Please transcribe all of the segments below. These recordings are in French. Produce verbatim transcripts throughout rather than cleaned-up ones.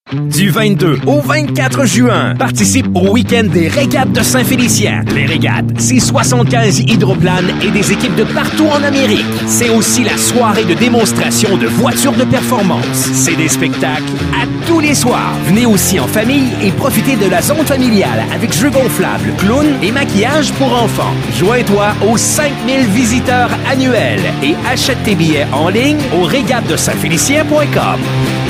Du vingt-deux au vingt-quatre juin, participe au week-end des régates de Saint-Félicien. Les régates, c'est soixante-quinze hydroplanes et des équipes de partout en Amérique. C'est aussi la soirée de démonstration de voitures de performance. C'est des spectacles à tous les soirs. Venez aussi en famille et profitez de la zone familiale avec jeux gonflables, clowns et maquillage pour enfants. Joins-toi aux cinq mille visiteurs annuels et achète tes billets en ligne au régates de saint félicien point com.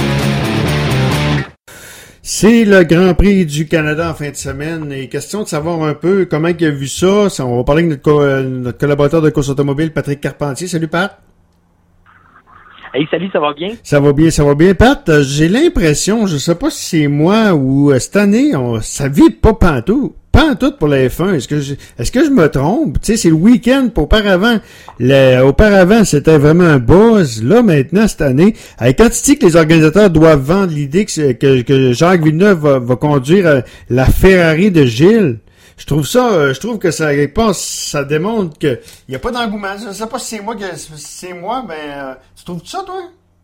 C'est le Grand Prix du Canada en fin de semaine et question de savoir un peu comment il a vu ça. On va parler avec notre, co- notre collaborateur de course automobile, Patrick Carpentier. Salut Pat. Hey, salut, ça va bien? Ça va bien, ça va bien. Pat, j'ai l'impression, je sais pas si c'est moi ou cette année, on, ça vit pas pantoute. Pantoute pour la F un. Est-ce que je, est-ce que je me trompe? Tu sais, c'est le week-end. Auparavant, le, auparavant, c'était vraiment un buzz. Là, maintenant, cette année, avec quand tu dis que les organisateurs doivent vendre l'idée que, que, que Jacques Villeneuve va, va conduire la Ferrari de Gilles, je trouve ça, je trouve que ça, ça démontre que il y a pas d'engouement. Je sais pas si c'est moi que, c'est moi, mais tu trouves ça, toi?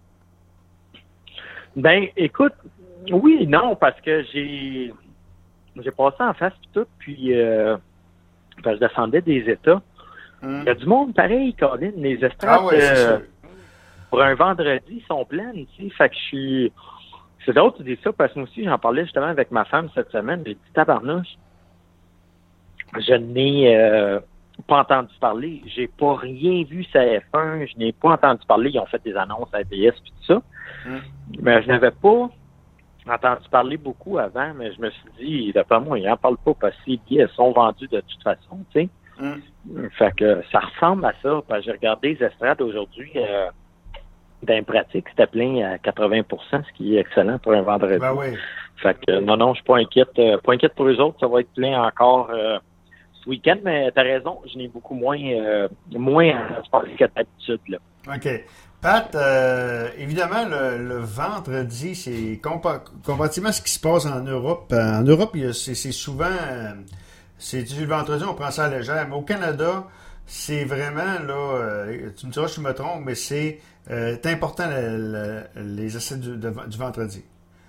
Ben, écoute, oui et non, parce que j'ai, j'ai passé en face pis tout, puis euh, ben, je descendais des États. Il y a du monde pareil, Colin. Les estrades, ah ouais, euh, pour un vendredi, sont pleines, tu sais. Fait que je suis... C'est drôle que tu dis ça, parce que moi aussi, j'en parlais justement avec ma femme cette semaine. J'ai dit, tabarnouche, je n'ai euh, pas entendu parler. J'ai pas rien vu sur F un. Je n'ai pas entendu parler. Ils ont fait des annonces à A B S et tout ça. Mm. Mais je n'avais pas entendu parler beaucoup avant, mais je me suis dit, d'après moi, ils n'en parlent pas parce que les billets sont vendus de toute façon, tu sais. Mm. Fait que ça ressemble à ça. Parce que j'ai regardé les estrades aujourd'hui, euh, dans les pratiques, c'était plein à quatre-vingts pour cent, ce qui est excellent pour un vendredi. Ben oui. Fait que non, non, je suis pas inquiète. Euh, pas inquiète pour eux autres, ça va être plein encore euh, ce week-end, mais t'as raison, je n'ai beaucoup moins euh, moins à se passer que d'habitude, là. OK. Pat, euh, évidemment, le, le vendredi, c'est compa- comparativement à ce qui se passe en Europe. En Europe, il y a, c'est, c'est souvent... Euh, c'est le vendredi, on prend ça à légère. Mais au Canada, c'est vraiment, là... Euh, tu me diras si je me trompe, mais c'est, euh, c'est important le, le, les essais du, de, du vendredi.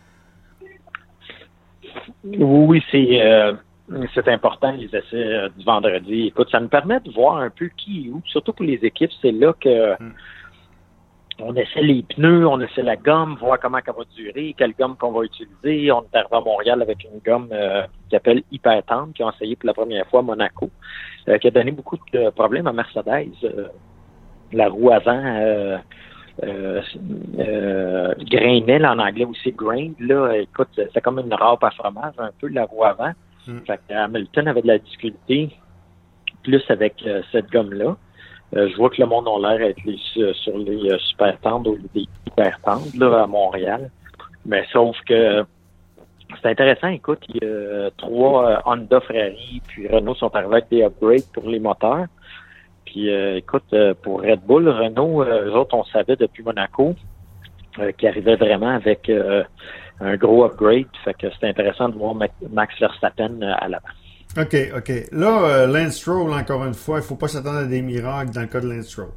Oui, c'est... Euh... C'est important, les essais euh, du vendredi. Écoute, ça nous permet de voir un peu qui est où. Surtout pour les équipes, c'est là que mm. on essaie les pneus, on essaie la gomme, voir comment elle va durer, quelle gomme qu'on va utiliser. On est arrivé à Montréal avec une gomme euh, qui s'appelle Hyper Tendre, qui ont essayé pour la première fois à Monaco, euh, qui a donné beaucoup de problèmes à Mercedes. Euh, la roue avant euh, euh, euh, grainait, là, en anglais aussi grained. Là, écoute, c'est comme une râpe à fromage, un peu, la roue avant. Mm. Fait que Hamilton avait de la difficulté, plus avec euh, cette gomme-là. Euh, je vois que le monde a l'air d'être les, euh, sur les euh, super tendres au lieu des hyper tendres là, à Montréal. Mais sauf que c'est intéressant, écoute, il y a euh, trois euh, Honda, Ferrari, puis Renault sont arrivés avec des upgrades pour les moteurs. Puis euh, écoute, euh, pour Red Bull, Renault, euh, eux autres, on savait depuis Monaco euh, qu'ils arrivaient vraiment avec... Euh, un gros upgrade, fait que c'est intéressant de voir Max Verstappen à l'avant. OK, OK. Là, euh, Lance Stroll, encore une fois, il ne faut pas s'attendre à des miracles dans le cas de Lance Stroll.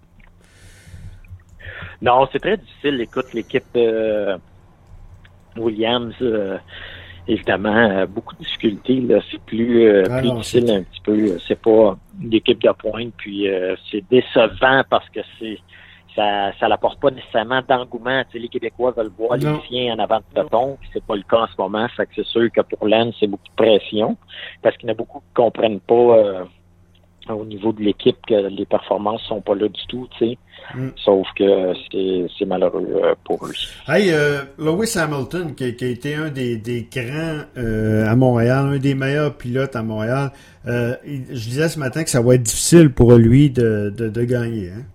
Non, c'est très difficile. Écoute, l'équipe euh, Williams, euh, évidemment, a beaucoup de difficultés. Là. C'est plus, euh, ah plus non, difficile c'est... un petit peu. C'est pas une équipe de pointe, puis euh, c'est décevant parce que c'est Ça ça n'apporte pas nécessairement d'engouement. Tu sais, les Québécois veulent voir non. les siens en avant de peloton, puis c'est pas le cas en ce moment. Fait que c'est sûr que pour Lance, c'est beaucoup de pression, parce qu'il y en a beaucoup qui comprennent pas euh, au niveau de l'équipe que les performances sont pas là du tout, tu sais. Mm. Sauf que c'est, c'est malheureux euh, pour eux. Hey, euh, Lewis Hamilton, qui, qui a été un des, des grands euh, à Montréal, un des meilleurs pilotes à Montréal, euh, je disais ce matin que ça va être difficile pour lui de, de, de gagner, hein?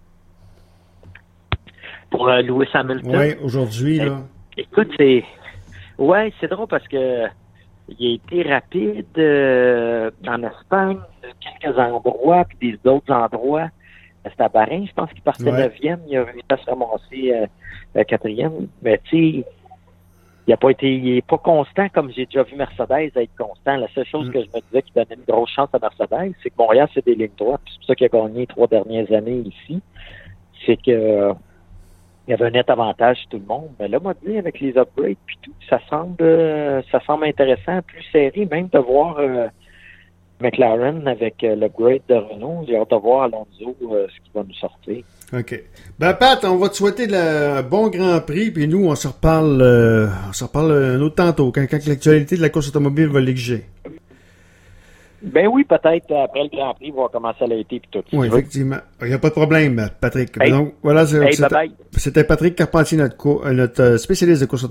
Pour euh, Lewis Hamilton. Oui, aujourd'hui, là. Écoute, c'est... Ouais, c'est drôle parce que il a été rapide euh, en Espagne, quelques endroits, puis des autres endroits. C'était à Bahreïn, je pense qu'il partait neuvième, il a réussi à se ramasser euh, quatrième. Mais tu sais, il a pas été, il est pas constant comme j'ai déjà vu Mercedes être constant. La seule chose mm. que je me disais qui donnait une grosse chance à Mercedes, c'est que Montréal, c'est des lignes droites. C'est pour ça qu'il a gagné les trois dernières années ici. C'est que il y avait un net avantage sur tout le monde. Mais là, moi, dit, avec les upgrades puis tout, ça semble euh, ça semble intéressant, plus serré, même de voir euh, McLaren avec euh, l'upgrade de Renault. J'ai hâte de voir Alonso euh, ce qui va nous sortir. OK. Ben, Pat, on va te souhaiter le, un bon Grand Prix, puis nous, on se reparle, euh, on se reparle un autre tantôt, quand, quand l'actualité de la course automobile va l'exiger. Ben oui, peut-être après le Grand Prix, voir comment ça a été puis tout. Oui, effectivement. Il n'y a pas de problème, Patrick. Hey. Donc, voilà, c'est, Hey, c'était, bye bye. c'était Patrick Carpentier, notre, co- notre spécialiste de course automobile.